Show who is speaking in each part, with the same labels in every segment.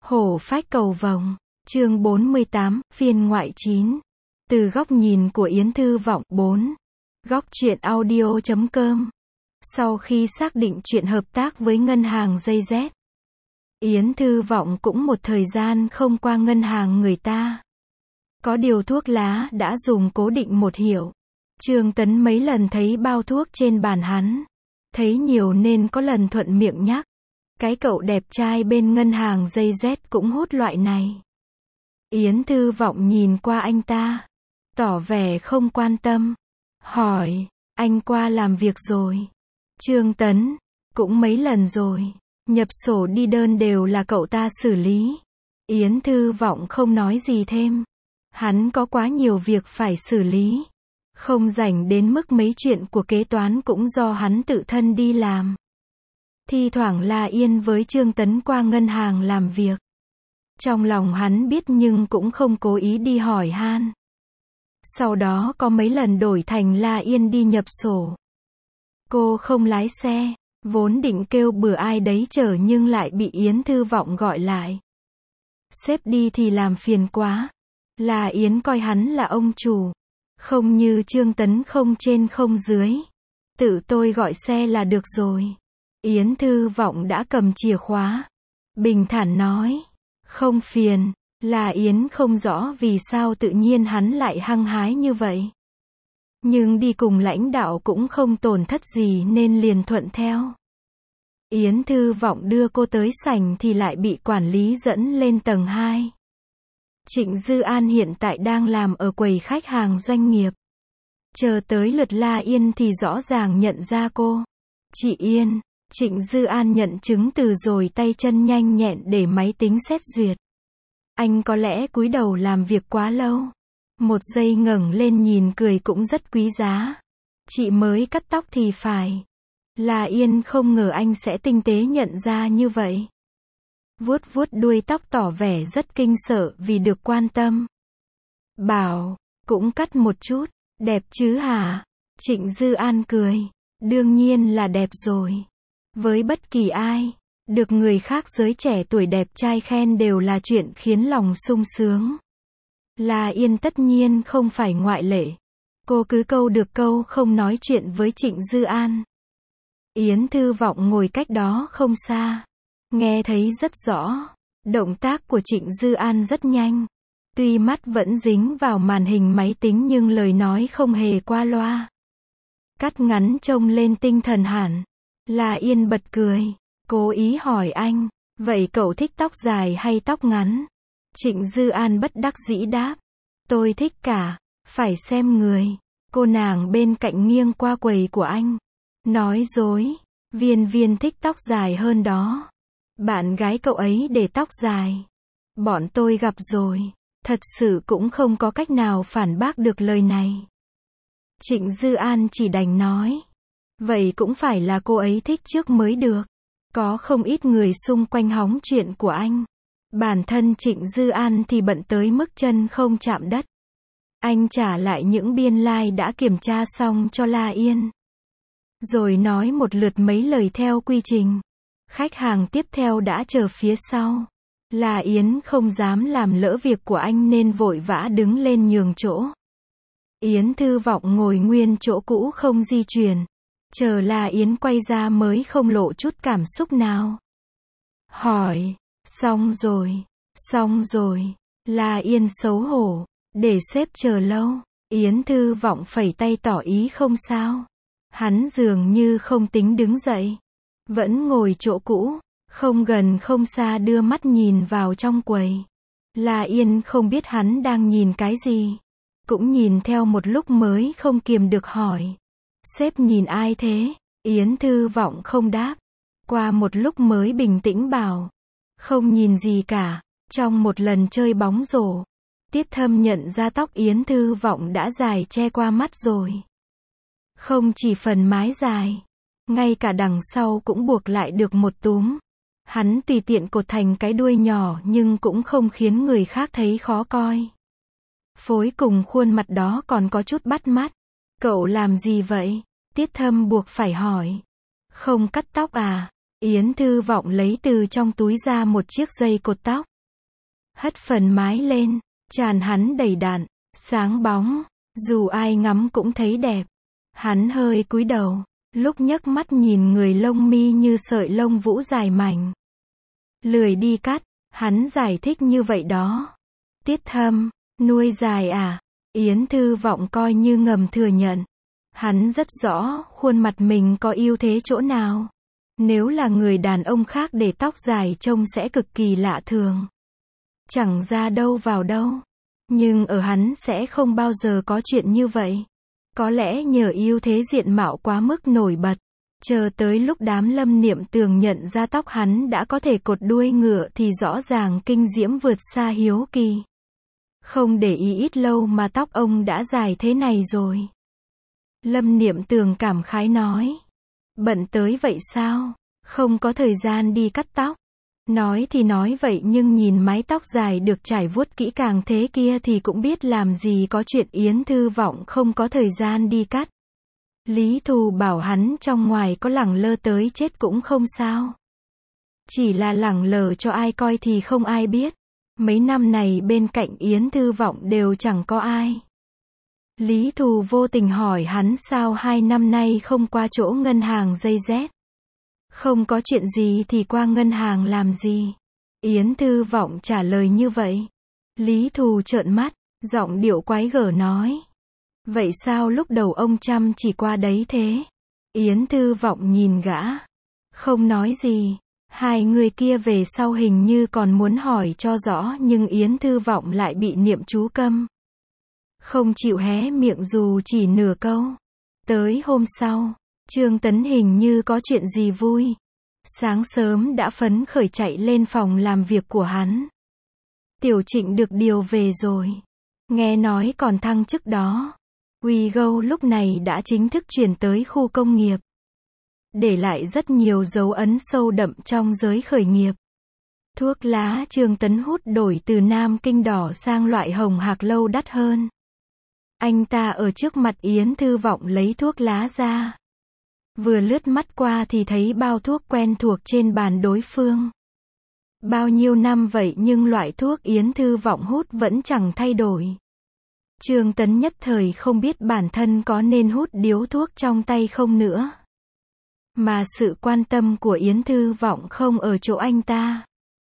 Speaker 1: Hổ phách cầu vồng, chương 48, phiên ngoại 9. Từ góc nhìn của Yến Thư Vọng 4. Góc truyện audio.com. Sau khi xác định chuyện hợp tác với ngân hàng Dây Z, Yến Thư Vọng cũng một thời gian không qua ngân hàng người ta. Có điều thuốc lá đã dùng cố định một hiệu. Trương Tấn mấy lần thấy bao thuốc trên bàn hắn. Thấy nhiều nên có lần thuận miệng nhắc. Cái cậu đẹp trai bên ngân hàng Dây Z cũng hút loại này. Yến Thư Vọng nhìn qua anh ta, tỏ vẻ không quan tâm. Hỏi, anh qua làm việc rồi? Trương Tấn, cũng mấy lần rồi. Nhập sổ đi đơn đều là cậu ta xử lý. Yến Thư Vọng không nói gì thêm. Hắn có quá nhiều việc phải xử lý. Không rảnh đến mức mấy chuyện của kế toán cũng do hắn tự thân đi làm. Thi thoảng La Yên với Trương Tấn qua ngân hàng làm việc. Trong lòng hắn biết nhưng cũng không cố ý đi hỏi han. Sau đó có mấy lần đổi thành La Yên đi nhập sổ. Cô không lái xe, vốn định kêu bừa ai đấy chở nhưng lại bị Yến Thư Vọng gọi lại. Sếp đi thì làm phiền quá. La Yến coi hắn là ông chủ. Không như Trương Tấn không trên không dưới. Tự tôi gọi xe là được rồi. Yến Thư Vọng đã cầm chìa khóa. Bình thản nói. Không phiền. La Yến không rõ vì sao tự nhiên hắn lại hăng hái như vậy. Nhưng đi cùng lãnh đạo cũng không tổn thất gì nên liền thuận theo. Yến Thư Vọng đưa cô tới sảnh thì lại bị quản lý dẫn lên tầng 2. Trịnh Dư An hiện tại đang làm ở quầy khách hàng doanh nghiệp. Chờ tới lượt La Yên thì rõ ràng nhận ra cô. Chị Yên. Trịnh Dư An nhận chứng từ rồi tay chân nhanh nhẹn để máy tính xét duyệt. Anh có lẽ cúi đầu làm việc quá lâu. Một giây ngẩng lên nhìn cười cũng rất quý giá. Chị mới cắt tóc thì phải. La Yên không ngờ anh sẽ tinh tế nhận ra như vậy. Vuốt vuốt đuôi tóc tỏ vẻ rất kinh sợ vì được quan tâm. Bảo, cũng cắt một chút, đẹp chứ hả? Trịnh Dư An cười. Đương nhiên là đẹp rồi. Với bất kỳ ai, được người khác giới trẻ tuổi đẹp trai khen đều là chuyện khiến lòng sung sướng. La Yên tất nhiên không phải ngoại lệ. Cô cứ câu được câu không nói chuyện với Trịnh Dư An. Yến Thư Vọng ngồi cách đó không xa. Nghe thấy rất rõ. Động tác của Trịnh Dư An rất nhanh. Tuy mắt vẫn dính vào màn hình máy tính nhưng lời nói không hề qua loa. Cắt ngắn trông lên tinh thần hẳn. La Yên bật cười. Cố ý hỏi anh. Vậy cậu thích tóc dài hay tóc ngắn? Trịnh Dư An bất đắc dĩ đáp. Tôi thích cả. Phải xem người. Cô nàng bên cạnh nghiêng qua quầy của anh. Nói dối. Viên Viên thích tóc dài hơn đó. Bạn gái cậu ấy để tóc dài. Bọn tôi gặp rồi. Thật sự cũng không có cách nào phản bác được lời này. Trịnh Dư An chỉ đành nói. Vậy cũng phải là cô ấy thích trước mới được. Có không ít người xung quanh hóng chuyện của anh. Bản thân Trịnh Dư An thì bận tới mức chân không chạm đất. Anh trả lại những biên lai đã kiểm tra xong cho La Yên. Rồi nói một lượt mấy lời theo quy trình. Khách hàng tiếp theo đã chờ phía sau. La Yến không dám làm lỡ việc của anh nên vội vã đứng lên nhường chỗ. Yến Thư Vọng ngồi nguyên chỗ cũ không di chuyển. Chờ La Yến quay ra mới không lộ chút cảm xúc nào. Hỏi, xong rồi, xong rồi. La Yên xấu hổ, để sếp chờ lâu. Yến Thư Vọng phẩy tay tỏ ý không sao. Hắn dường như không tính đứng dậy. Vẫn ngồi chỗ cũ, không gần không xa đưa mắt nhìn vào trong quầy. La Yên không biết hắn đang nhìn cái gì. Cũng nhìn theo một lúc mới không kiềm được hỏi. Sếp nhìn ai thế? Yến Thư Vọng không đáp. Qua một lúc mới bình tĩnh bảo. Không nhìn gì cả. Trong một lần chơi bóng rổ, Tiết Thâm nhận ra tóc Yến Thư Vọng đã dài che qua mắt rồi. Không chỉ phần mái dài, ngay cả đằng sau cũng buộc lại được một túm. Hắn tùy tiện cột thành cái đuôi nhỏ nhưng cũng không khiến người khác thấy khó coi. Phối cùng khuôn mặt đó còn có chút bắt mắt. Cậu làm gì vậy? Tiết Thâm buộc phải hỏi. Không cắt tóc à? Yến Thư Vọng lấy từ trong túi ra một chiếc dây cột tóc. hất phần mái lên, tràn hắn đầy đặn, sáng bóng, dù ai ngắm cũng thấy đẹp. Hắn hơi cúi đầu, lúc nhấc mắt nhìn người lông mi như sợi lông vũ dài mảnh. Lười đi cắt, hắn giải thích như vậy đó. Tiết Thâm, nuôi dài à? Yến Thư Vọng coi như ngầm thừa nhận. Hắn rất rõ, khuôn mặt mình có ưu thế chỗ nào. Nếu là người đàn ông khác để tóc dài trông sẽ cực kỳ lạ thường. Chẳng ra đâu vào đâu. Nhưng ở hắn sẽ không bao giờ có chuyện như vậy. Có lẽ nhờ ưu thế diện mạo quá mức nổi bật. Chờ tới lúc đám Lâm Niệm Tường nhận ra tóc hắn đã có thể cột đuôi ngựa thì rõ ràng kinh diễm vượt xa hiếu kỳ. Không để ý ít lâu mà tóc ông đã dài thế này rồi. Lâm Niệm Tường cảm khái nói. Bận tới vậy sao? Không có thời gian đi cắt tóc. Nói thì nói vậy nhưng nhìn mái tóc dài được trải vuốt kỹ càng thế kia thì cũng biết làm gì có chuyện Yến Thư Vọng không có thời gian đi cắt. Lý Thù bảo hắn trong ngoài có lẳng lơ tới chết cũng không sao. Chỉ là lẳng lờ cho ai coi thì không ai biết. Mấy năm này bên cạnh Yến Thư Vọng đều chẳng có ai. Lý Thù vô tình hỏi hắn sao 2 năm nay không qua chỗ ngân hàng dây dét. Không có chuyện gì thì qua ngân hàng làm gì? Yến Thư Vọng trả lời như vậy. Lý Thù trợn mắt, giọng điệu quái gở nói. Vậy sao lúc đầu ông chăm chỉ qua đấy thế? Yến Thư Vọng nhìn gã. Không nói gì. Hai người kia về sau hình như còn muốn hỏi cho rõ nhưng Yến Thư Vọng lại bị niệm chú câm. Không chịu hé miệng dù chỉ nửa câu. Tới hôm sau, Trương Tấn hình như có chuyện gì vui. Sáng sớm đã phấn khởi chạy lên phòng làm việc của hắn. Tiểu Trịnh được điều về rồi. Nghe nói còn thăng chức đó. WeGo lúc này đã chính thức chuyển tới khu công nghiệp. Để lại rất nhiều dấu ấn sâu đậm trong giới khởi nghiệp. Thuốc lá Trương Tấn hút đổi từ Nam Kinh đỏ sang loại hồng hạc lâu đắt hơn. Anh ta ở trước mặt Yến Thư Vọng lấy thuốc lá ra. Vừa lướt mắt qua thì thấy bao thuốc quen thuộc trên bàn đối phương. Bao nhiêu năm vậy nhưng loại thuốc Yến Thư Vọng hút vẫn chẳng thay đổi. Trương Tấn nhất thời không biết bản thân có nên hút điếu thuốc trong tay không nữa. Mà sự quan tâm của Yến Thư Vọng không ở chỗ anh ta.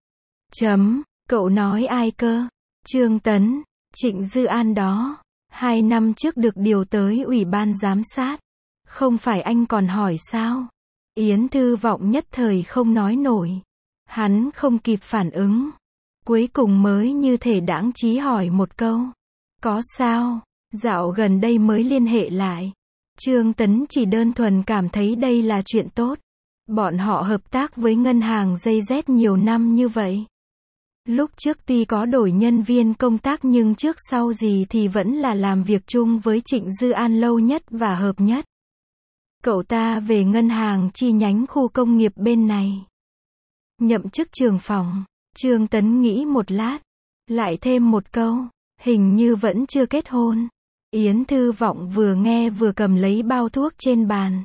Speaker 1: Cậu nói ai cơ? Trương Tấn, Trịnh Dư An đó. 2 năm trước được điều tới ủy ban giám sát. Không phải anh còn hỏi sao? Yến Thư Vọng nhất thời không nói nổi. Hắn không kịp phản ứng. Cuối cùng mới như thể đãng trí hỏi một câu. Có sao? Dạo gần đây mới liên hệ lại. Trương Tấn chỉ đơn thuần cảm thấy đây là chuyện tốt. Bọn họ hợp tác với ngân hàng dây dét nhiều năm như vậy. Lúc trước tuy có đổi nhân viên công tác nhưng trước sau gì thì vẫn là làm việc chung với Trịnh Dư An lâu nhất và hợp nhất. Cậu ta về ngân hàng chi nhánh khu công nghiệp bên này. Nhậm chức trưởng phòng. Trương Tấn nghĩ một lát. Lại thêm một câu. Hình như vẫn chưa kết hôn. Yến Thư Vọng vừa nghe vừa cầm lấy bao thuốc trên bàn.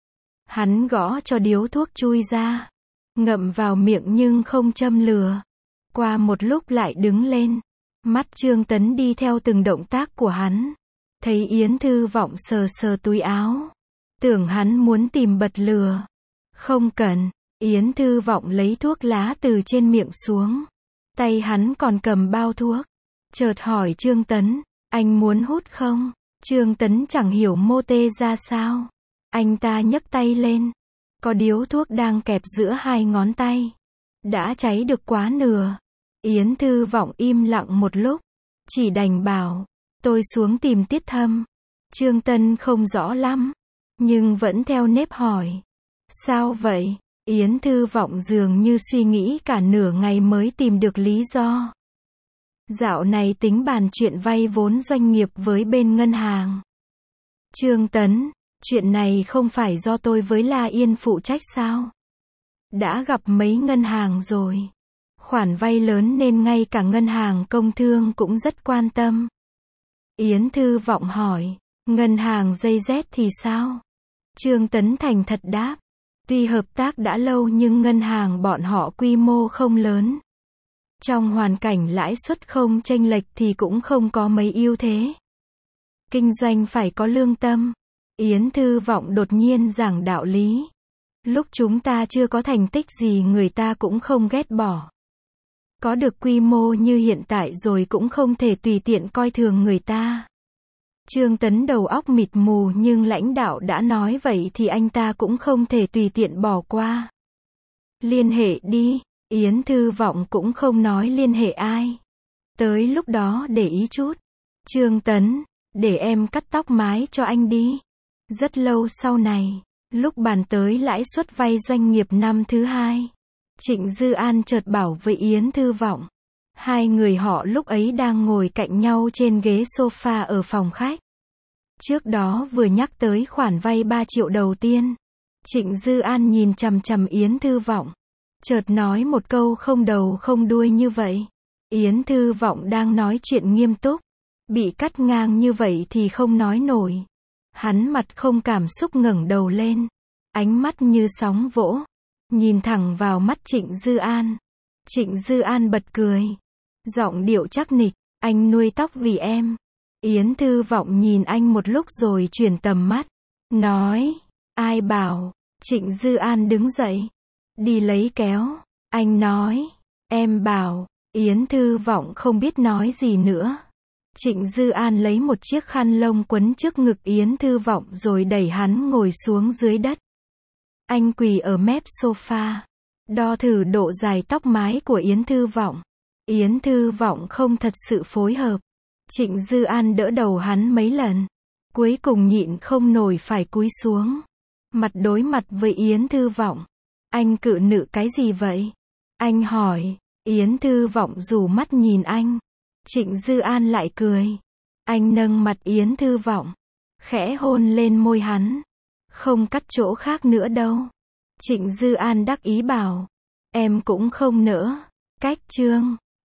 Speaker 1: Hắn gõ cho điếu thuốc chui ra. Ngậm vào miệng nhưng không châm lửa. Qua một lúc lại đứng lên. Mắt Trương Tấn đi theo từng động tác của hắn. Thấy Yến Thư Vọng sờ sờ túi áo. Tưởng hắn muốn tìm bật lửa. Không cần. Yến Thư Vọng lấy thuốc lá từ trên miệng xuống. Tay hắn còn cầm bao thuốc. Chợt hỏi Trương Tấn. Anh muốn hút không? Trương Tấn chẳng hiểu mô tê ra sao. Anh ta nhấc tay lên. Có điếu thuốc đang kẹp giữa hai ngón tay. Đã cháy được quá nửa. Yến Thư Vọng im lặng một lúc. Chỉ đành bảo. Tôi xuống tìm Tiết Thâm. Trương Tấn không rõ lắm. Nhưng vẫn theo nếp hỏi. Sao vậy? Yến Thư Vọng dường như suy nghĩ cả nửa ngày mới tìm được lý do. Dạo này tính bàn chuyện vay vốn doanh nghiệp với bên ngân hàng. Trương Tấn, chuyện này không phải do tôi với La Yên phụ trách sao? Đã gặp mấy ngân hàng rồi. Khoản vay lớn nên ngay cả ngân hàng công thương cũng rất quan tâm. Yến Thư Vọng hỏi, ngân hàng dây dét thì sao? Trương Tấn thành thật đáp, tuy hợp tác đã lâu nhưng ngân hàng bọn họ quy mô không lớn. Trong hoàn cảnh lãi suất không chênh lệch thì cũng không có mấy ưu thế. Kinh doanh phải có lương tâm. Yến Thư Vọng đột nhiên giảng đạo lý. Lúc chúng ta chưa có thành tích gì người ta cũng không ghét bỏ. Có được quy mô như hiện tại rồi cũng không thể tùy tiện coi thường người ta. Trương Tấn đầu óc mịt mù nhưng lãnh đạo đã nói vậy thì anh ta cũng không thể tùy tiện bỏ qua. Liên hệ đi, Yến Thư Vọng cũng không nói liên hệ ai. Tới lúc đó để ý chút. Trương Tấn, để em cắt tóc mái cho anh đi. Rất lâu sau này, lúc bàn tới lãi suất vay doanh nghiệp năm thứ hai, Trịnh Dư An chợt bảo với Yến Thư Vọng. Hai người họ lúc ấy đang ngồi cạnh nhau trên ghế sofa ở phòng khách. Trước đó vừa nhắc tới khoản vay 3 triệu đầu tiên. Trịnh Dư An nhìn chằm chằm Yến Thư Vọng. Chợt nói một câu không đầu không đuôi như vậy. Yến Thư Vọng đang nói chuyện nghiêm túc. Bị cắt ngang như vậy thì không nói nổi. Hắn mặt không cảm xúc ngẩng đầu lên. Ánh mắt như sóng vỗ. Nhìn thẳng vào mắt Trịnh Dư An. Trịnh Dư An bật cười. Giọng điệu chắc nịch. Anh nuôi tóc vì em. Yến Thư Vọng nhìn anh một lúc rồi chuyển tầm mắt. Nói. Ai bảo. Trịnh Dư An đứng dậy. Đi lấy kéo. Anh nói. Em bảo. Yến Thư Vọng không biết nói gì nữa. Trịnh Dư An lấy một chiếc khăn lông quấn trước ngực Yến Thư Vọng rồi đẩy hắn ngồi xuống dưới đất. Anh quỳ ở mép sofa. Đo thử độ dài tóc mái của Yến Thư Vọng. Yến Thư Vọng không thật sự phối hợp. Trịnh Dư An đỡ đầu hắn mấy lần. Cuối cùng nhịn không nổi phải cúi xuống. Mặt đối mặt với Yến Thư Vọng. Anh cự nữ cái gì vậy? Anh hỏi. Yến Thư Vọng rủ mắt nhìn anh. Trịnh Dư An lại cười. Anh nâng mặt Yến Thư Vọng. Khẽ hôn lên môi hắn. Không cắt chỗ khác nữa đâu. Trịnh Dư An đắc ý bảo. Em cũng không nỡ. Cách chương.